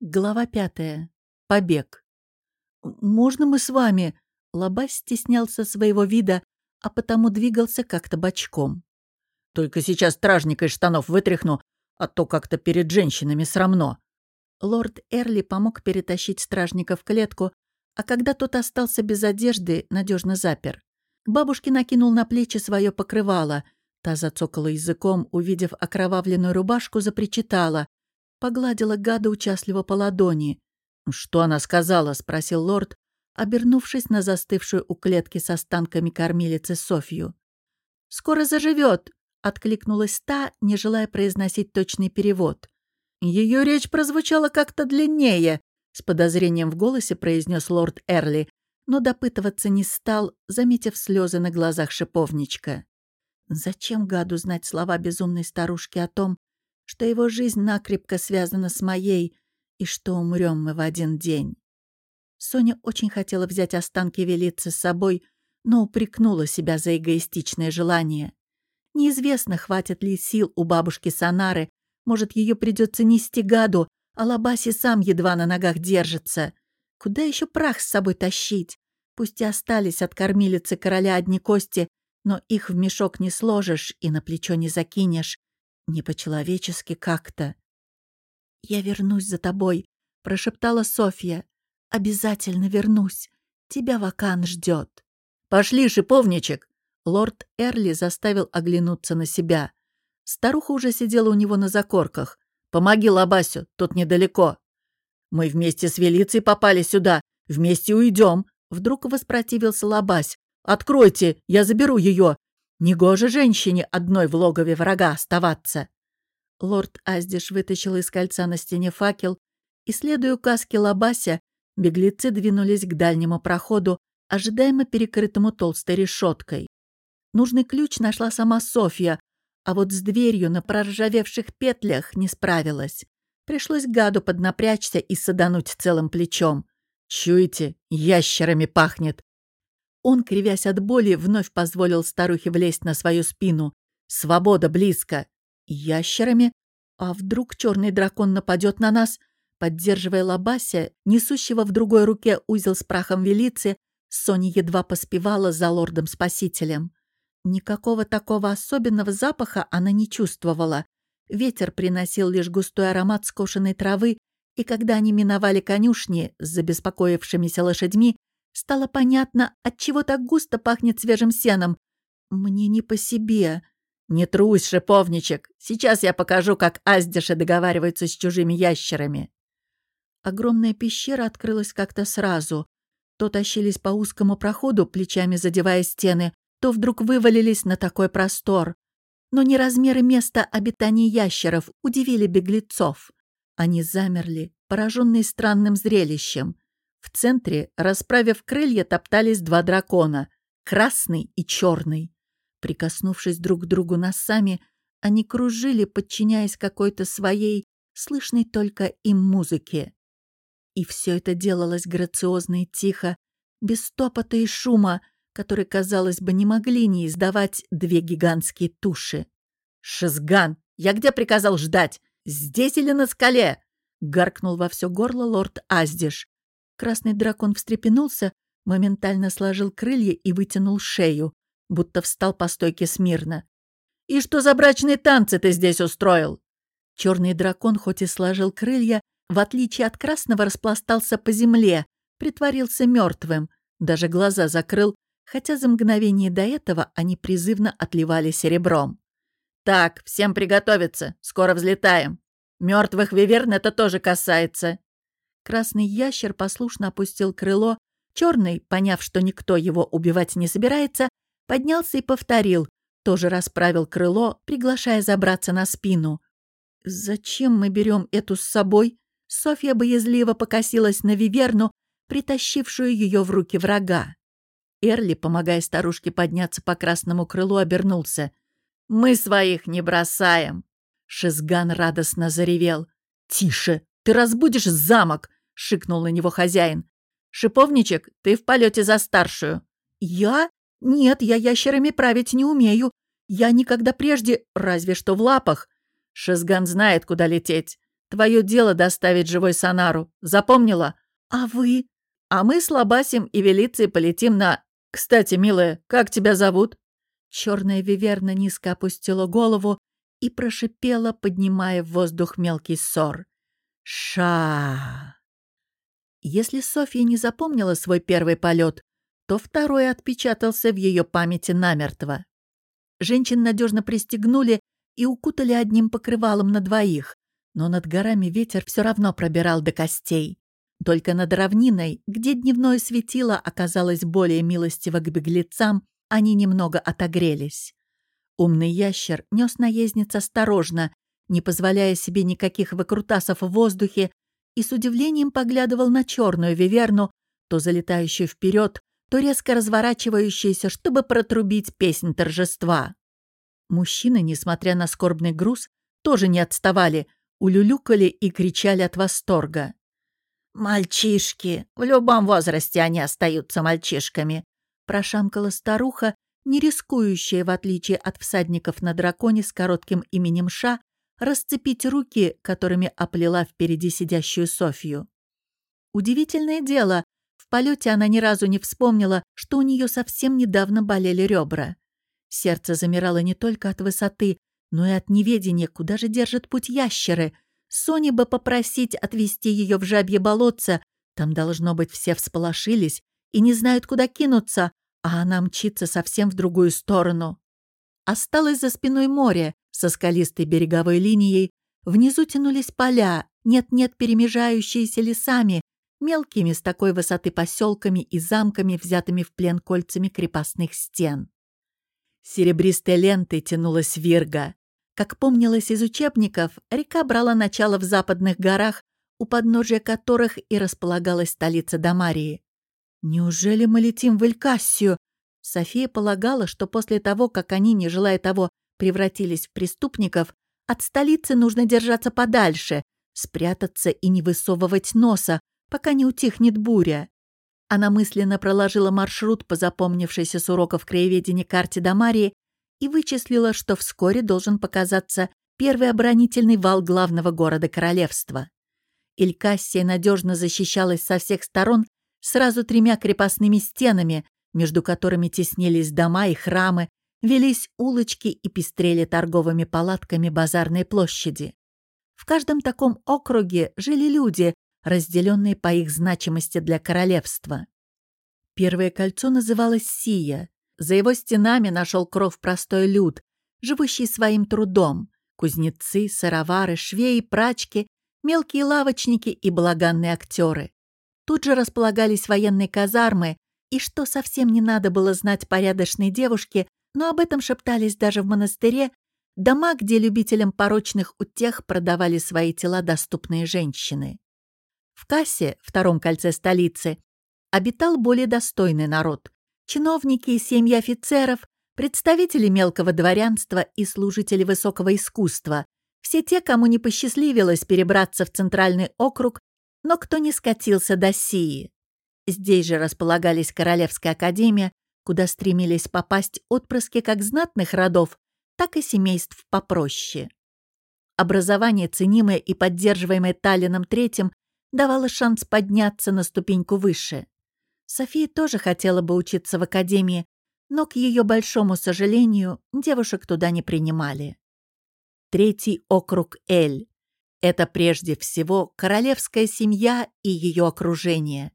Глава 5. Побег. «Можно мы с вами?» Лабась стеснялся своего вида, а потому двигался как-то бочком. «Только сейчас стражника из штанов вытряхну, а то как-то перед женщинами срамно». Лорд Эрли помог перетащить стражника в клетку, а когда тот остался без одежды, надежно запер. К бабушке накинул на плечи свое покрывало. Та зацокала языком, увидев окровавленную рубашку, запричитала. Погладила гада участливо по ладони. «Что она сказала?» — спросил лорд, обернувшись на застывшую у клетки с останками кормилицы Софью. «Скоро заживет!» — откликнулась та, не желая произносить точный перевод. «Ее речь прозвучала как-то длиннее», — с подозрением в голосе произнес лорд Эрли, но допытываться не стал, заметив слезы на глазах шиповничка. Зачем гаду знать слова безумной старушки о том, что его жизнь накрепко связана с моей и что умрем мы в один день? Соня очень хотела взять останки Велицы с собой, но упрекнула себя за эгоистичное желание. Неизвестно, хватит ли сил у бабушки Санары, может, ее придется нести гаду, а Лабаси сам едва на ногах держится. Куда еще прах с собой тащить? Пусть и остались от кормилицы короля одни кости, но их в мешок не сложишь и на плечо не закинешь. Не по-человечески как-то. «Я вернусь за тобой», — прошептала Софья. «Обязательно вернусь. Тебя Вакан ждет». «Пошли, шиповничек!» Лорд Эрли заставил оглянуться на себя. Старуха уже сидела у него на закорках. «Помоги Лабасю, тут недалеко. Мы вместе с Велицей попали сюда, вместе уйдем». Вдруг воспротивился Лабась. «Откройте, я заберу ее. Негоже женщине одной в логове врага оставаться». Лорд Аздиш вытащил из кольца на стене факел, и, следуя указке Лабася, беглецы двинулись к дальнему проходу, ожидаемо перекрытому толстой решеткой. Нужный ключ нашла сама Софья, а вот с дверью на проржавевших петлях не справилась. Пришлось гаду поднапрячься и садануть целым плечом. «Чуете, ящерами пахнет!» Он, кривясь от боли, вновь позволил старухе влезть на свою спину. «Свобода близко!» «Ящерами? А вдруг черный дракон нападет на нас?» Поддерживая Лабася, несущего в другой руке узел с прахом Велицы, Соня едва поспевала за лордом-спасителем. Никакого такого особенного запаха она не чувствовала. Ветер приносил лишь густой аромат скошенной травы, и когда они миновали конюшни с забеспокоившимися лошадьми, стало понятно, отчего так густо пахнет свежим сеном. «Мне не по себе». «Не трусь, шиповничек. Сейчас я покажу, как аздиши договариваются с чужими ящерами». Огромная пещера открылась как-то сразу. То тащились по узкому проходу, плечами задевая стены, то вдруг вывалились на такой простор. Но не размеры места обитания ящеров удивили беглецов. Они замерли, пораженные странным зрелищем. В центре, расправив крылья, топтались два дракона — красный и черный. Прикоснувшись друг к другу носами, они кружили, подчиняясь какой-то своей, слышной только им музыке. И все это делалось грациозно и тихо, без топота и шума, который, казалось бы, не могли не издавать две гигантские туши. «Шизган, я где приказал ждать? Здесь или на скале?» — гаркнул во все горло лорд Аздиш. Красный дракон встрепенулся, моментально сложил крылья и вытянул шею, будто встал по стойке смирно. «И что за брачные танцы ты здесь устроил?» Черный дракон хоть и сложил крылья, в отличие от красного распластался по земле, притворился мертвым, даже глаза закрыл, хотя за мгновение до этого они призывно отливали серебром. «Так, всем приготовиться, скоро взлетаем. Мертвых виверн это тоже касается». Красный ящер послушно опустил крыло, черный, поняв, что никто его убивать не собирается, поднялся и повторил, тоже расправил крыло, приглашая забраться на спину. «Зачем мы берем эту с собой?» Софья боязливо покосилась на виверну, притащившую ее в руки врага. Эрли, помогая старушке подняться по красному крылу, обернулся. «Мы своих не бросаем!» Шизган радостно заревел. «Тише! Ты разбудишь замок!» — шикнул на него хозяин. «Шиповничек, ты в полете за старшую». «Я? Нет, я ящерами править не умею. Я никогда прежде, разве что в лапах». «Шизган знает, куда лететь. Твое дело доставить живой Санару. Запомнила? А вы? А мы с Лабасем и Велицией полетим на... Кстати, милая, как тебя зовут?» Черная виверна низко опустила голову и прошипела, поднимая в воздух мелкий ссор. «Ша!» Если Софья не запомнила свой первый полет, то второй отпечатался в ее памяти намертво. Женщин надежно пристегнули и укутали одним покрывалом на двоих, но над горами ветер все равно пробирал до костей. Только над равниной, где дневное светило оказалось более милостиво к беглецам, они немного отогрелись. Умный ящер нес наездниц осторожно, не позволяя себе никаких выкрутасов в воздухе, и с удивлением поглядывал на черную виверну, то залетающую вперед, то резко разворачивающуюся, чтобы протрубить песнь торжества. Мужчины, несмотря на скорбный груз, тоже не отставали, улюлюкали и кричали от восторга. «Мальчишки! В любом возрасте они остаются мальчишками!» прошамкала старуха, не рискующая, в отличие от всадников на драконе с коротким именем Ша, расцепить руки, которыми оплела впереди сидящую Софью. Удивительное дело, в полете она ни разу не вспомнила, что у нее совсем недавно болели ребра. Сердце замирало не только от высоты, но и от неведения, куда же держат путь ящеры. Соне бы попросить отвезти ее в жабье болотце, там, должно быть, все всполошились и не знают, куда кинуться, а она мчится совсем в другую сторону. Осталось за спиной море со скалистой береговой линией, внизу тянулись поля, нет-нет перемежающиеся лесами, мелкими с такой высоты поселками и замками, взятыми в плен кольцами крепостных стен. Серебристой лентой тянулась Вирга. Как помнилось из учебников, река брала начало в западных горах, у подножия которых и располагалась столица Дамарии. «Неужели мы летим в Элькассию?» София полагала, что после того, как они, не желая того, превратились в преступников, от столицы нужно держаться подальше, спрятаться и не высовывать носа, пока не утихнет буря. Она мысленно проложила маршрут по запомнившейся с уроков краеведения карте Дамарии и вычислила, что вскоре должен показаться первый оборонительный вал главного города королевства. Элькассия надежно защищалась со всех сторон сразу 3 крепостными стенами, между которыми теснились дома и храмы, велись улочки и пестрели торговыми палатками базарной площади. В каждом таком округе жили люди, разделенные по их значимости для королевства. Первое кольцо называлось Сия. За его стенами нашел кров простой люд, живущий своим трудом: кузнецы, сыровары, швеи, прачки, мелкие лавочники и балаганные актеры. Тут же располагались военные казармы, и, что совсем не надо было знать порядочной девушке, но об этом шептались даже в монастыре, дома, где любителям порочных утех продавали свои тела доступные женщины. В Кассе, втором кольце столицы, обитал более достойный народ: чиновники и семьи офицеров, представители мелкого дворянства и служители высокого искусства, все те, кому не посчастливилось перебраться в центральный округ, но кто не скатился до Сии. Здесь же располагались Королевская академия, куда стремились попасть отпрыски как знатных родов, так и семейств попроще. Образование, ценимое и поддерживаемое Таллином III, давало шанс подняться на ступеньку выше. София тоже хотела бы учиться в академии, но, к ее большому сожалению, девушек туда не принимали. Третий округ Эль. Это прежде всего королевская семья и ее окружение.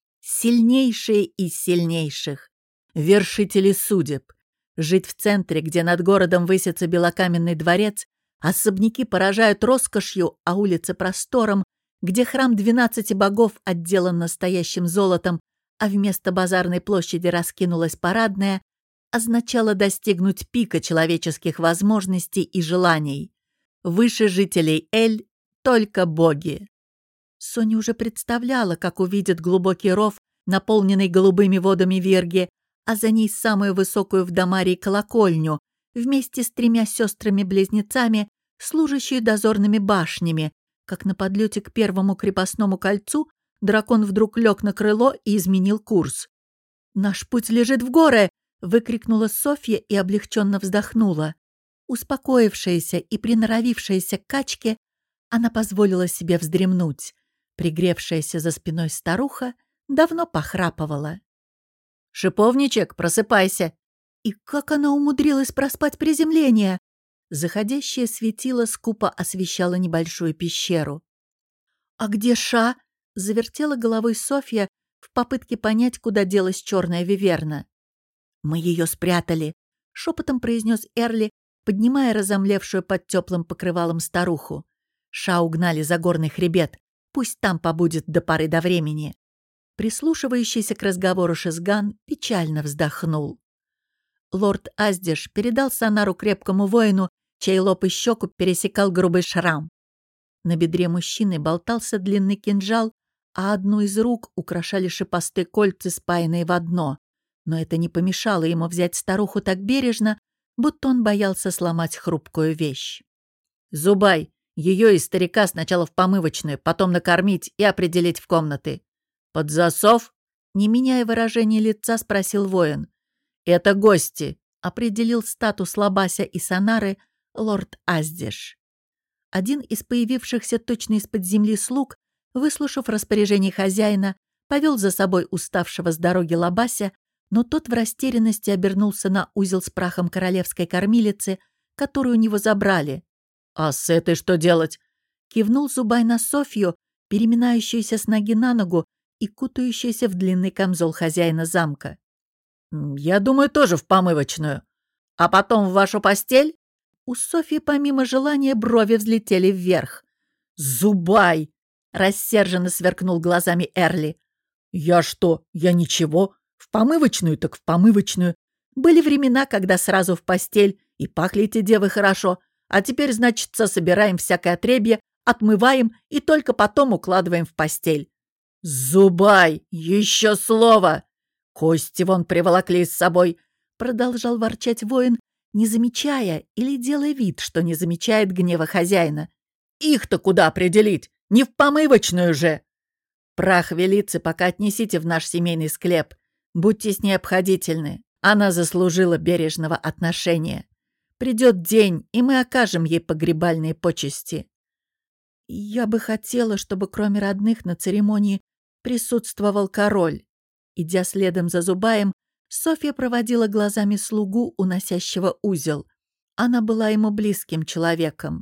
Сильнейшие из сильнейших. Вершители судеб. Жить в центре, где над городом высится белокаменный дворец, особняки поражают роскошью, а улицы простором, где храм 12 богов отделан настоящим золотом, а вместо базарной площади раскинулась парадная, означало достигнуть пика человеческих возможностей и желаний. Выше жителей Эль только боги. Соня уже представляла, как увидит глубокий ров, наполненный голубыми водами Вирги, а за ней самую высокую в Дамарии колокольню, вместе с 3 сестрами-близнецами, служащую дозорными башнями. Как на подлете к первому крепостному кольцу дракон вдруг лег на крыло и изменил курс. «Наш путь лежит в горы!» — выкрикнула Софья и облегченно вздохнула. Успокоившаяся и приноровившаяся к качке, Она позволила себе вздремнуть. Пригревшаяся за спиной старуха давно похрапывала. «Шиповничек, просыпайся!» И как она умудрилась проспать приземление? Заходящее светило скупо освещало небольшую пещеру. «А где Ша?» — завертела головой Софья в попытке понять, куда делась черная виверна. «Мы ее спрятали», — шепотом произнес Эрли, поднимая разомлевшую под теплым покрывалом старуху. «Ша угнали за горный хребет. Пусть там побудет до поры до времени». Прислушивающийся к разговору Шизган печально вздохнул. Лорд Аздиш передал сонару крепкому воину, чей лоб и щеку пересекал грубый шрам. На бедре мужчины болтался длинный кинжал, а одну из рук украшали шипастые кольца, спаянные в одно. Но это не помешало ему взять старуху так бережно, будто он боялся сломать хрупкую вещь. «Зубай, ее и старика сначала в помывочную, потом накормить и определить в комнаты». «Под засов?» — не меняя выражения лица, спросил воин. «Это гости», — определил статус Лабася и Сонары лорд Аздиш. Один из появившихся точно из-под земли слуг, выслушав распоряжение хозяина, повел за собой уставшего с дороги Лабася, но тот в растерянности обернулся на узел с прахом королевской кормилицы, которую у него забрали. «А с этой что делать?» Кивнул Зубай на Софью, переминающуюся с ноги на ногу и кутающуюся в длинный камзол хозяина замка. «Я думаю, тоже в помывочную. А потом в вашу постель?» У Софьи помимо желания брови взлетели вверх. «Зубай!» — рассерженно сверкнул глазами Эрли. «Я что? Я ничего. В помывочную так в помывочную. Были времена, когда сразу в постель, и пахли эти девы хорошо, а теперь, значится, собираем всякое отребье, отмываем и только потом укладываем в постель». «Зубай! Еще слово! Кости вон приволокли с собой!» Продолжал ворчать воин, не замечая или делая вид, что не замечает гнева хозяина. «Их-то куда определить? Не в помывочную же!» «Прах велицы пока отнесите в наш семейный склеп. Будьте с ней обходительны. Она заслужила бережного отношения. Придет день, и мы окажем ей погребальные почести». «Я бы хотела, чтобы кроме родных на церемонии присутствовал король». Идя следом за Зубаем, Софья проводила глазами слугу, уносящего узел. Она была ему близким человеком.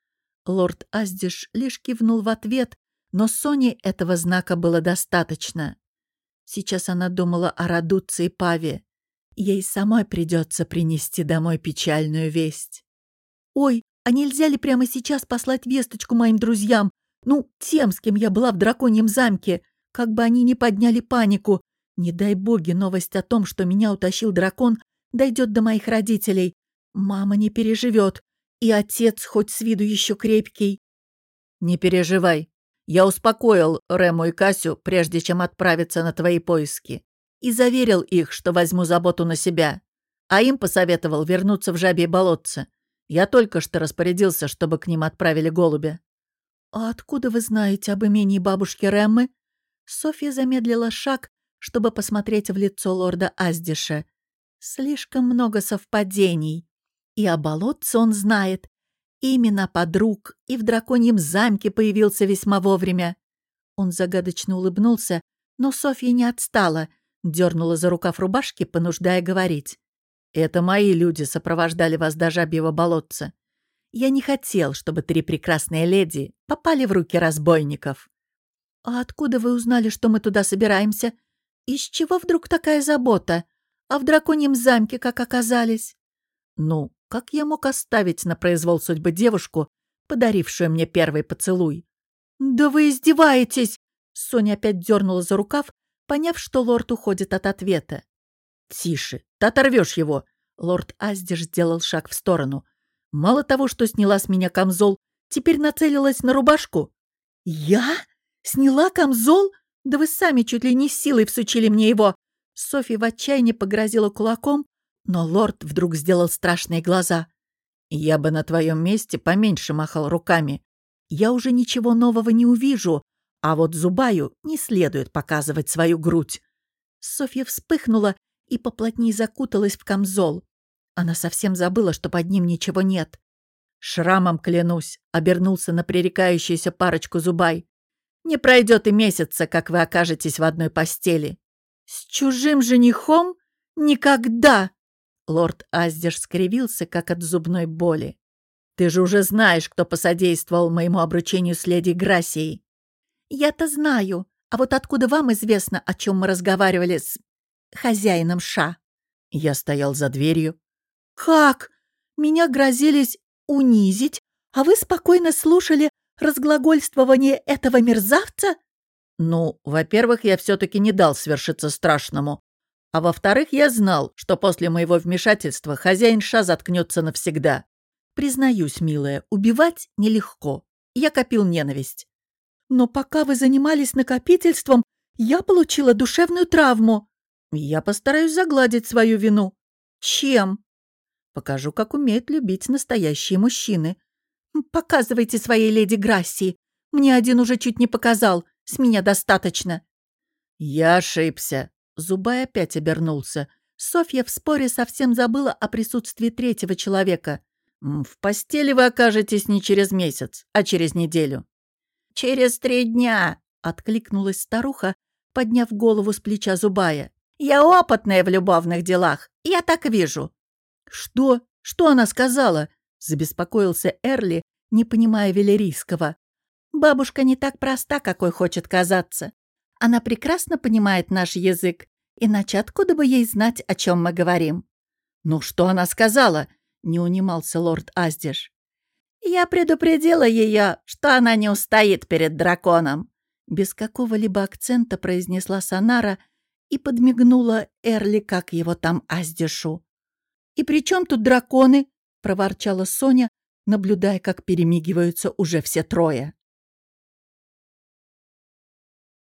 Лорд Аздиш лишь кивнул в ответ, но Соне этого знака было достаточно. Сейчас она думала о Радуце и Паве. Ей самой придется принести домой печальную весть. «Ой, а нельзя ли прямо сейчас послать весточку моим друзьям? Ну, тем, с кем я была в драконьем замке, как бы они не подняли панику. Не дай боги, новость о том, что меня утащил дракон, дойдет до моих родителей. Мама не переживет, и отец хоть с виду еще крепкий». «Не переживай. Я успокоил Рему и Касю, прежде чем отправиться на твои поиски, и заверил их, что возьму заботу на себя, а им посоветовал вернуться в Жабье болотце. Я только что распорядился, чтобы к ним отправили голубя». «А откуда вы знаете об имении бабушки Реммы?» Софья замедлила шаг, чтобы посмотреть в лицо лорда Аздиша. Слишком много совпадений. И о болотце он знает. Именно подруг, и в драконьем замке появился весьма вовремя. Он загадочно улыбнулся, но Софья не отстала, дернула за рукав рубашки, понуждая говорить. «Это мои люди сопровождали вас до Жабьего болотца. Я не хотел, чтобы 3 прекрасные леди попали в руки разбойников». «А откуда вы узнали, что мы туда собираемся? Из чего вдруг такая забота? А в драконьем замке как оказались?» «Ну, как я мог оставить на произвол судьбы девушку, подарившую мне первый поцелуй?» «Да вы издеваетесь!» Соня опять дернула за рукав, поняв, что лорд уходит от ответа. «Тише, ты оторвешь его!» Лорд Аздиш сделал шаг в сторону. «Мало того, что сняла с меня камзол, теперь нацелилась на рубашку». «Я? Сняла камзол? Да вы сами чуть ли не силой всучили мне его!» Софья в отчаянии погрозила кулаком, но лорд вдруг сделал страшные глаза. «Я бы на твоем месте поменьше махал руками. Я уже ничего нового не увижу, а вот Зубаю не следует показывать свою грудь». Софья вспыхнула и поплотнее закуталась в камзол. Она совсем забыла, что под ним ничего нет. «Шрамом клянусь», — обернулся на пререкающуюся парочку Зубай. «Не пройдет и месяца, как вы окажетесь в одной постели». «С чужим женихом? Никогда!» Лорд Аздеш скривился, как от зубной боли. «Ты же уже знаешь, кто посодействовал моему обручению с леди Грасией». «Я-то знаю. А вот откуда вам известно, о чем мы разговаривали с хозяином Ша?» Я стоял за дверью. «Как? Меня грозились унизить, а вы спокойно слушали разглагольствование этого мерзавца?» Ну, во-первых, я все-таки не дал свершиться страшному. А во-вторых, я знал, что после моего вмешательства хозяин Ша заткнется навсегда. Признаюсь, милая, убивать нелегко. Я копил ненависть. «Но пока вы занимались накопительством, я получила душевную травму». Я постараюсь загладить свою вину. «Чем?» Покажу, как умеют любить настоящие мужчины. «Показывайте своей леди Грассии. Мне один уже чуть не показал. С меня достаточно». Я ошибся. Зубай опять обернулся. Софья в споре совсем забыла о присутствии третьего человека. В постели вы окажетесь не через месяц, а через неделю. «Через 3 дня», — откликнулась старуха, подняв голову с плеча Зубая. «Я опытная в любовных делах. Я так вижу». «Что? Что она сказала?» — забеспокоился Эрли, не понимая велерийского. «Бабушка не так проста, какой хочет казаться. Она прекрасно понимает наш язык, иначе откуда бы ей знать, о чем мы говорим?» «Ну, что она сказала?» — не унимался лорд Аздеш. «Я предупредила ее, что она не устоит перед драконом», — без какого-либо акцента произнесла Санара и подмигнула Эрли, как его там Аздешу. «И при чем тут драконы?» — проворчала Соня, наблюдая, как перемигиваются уже все трое.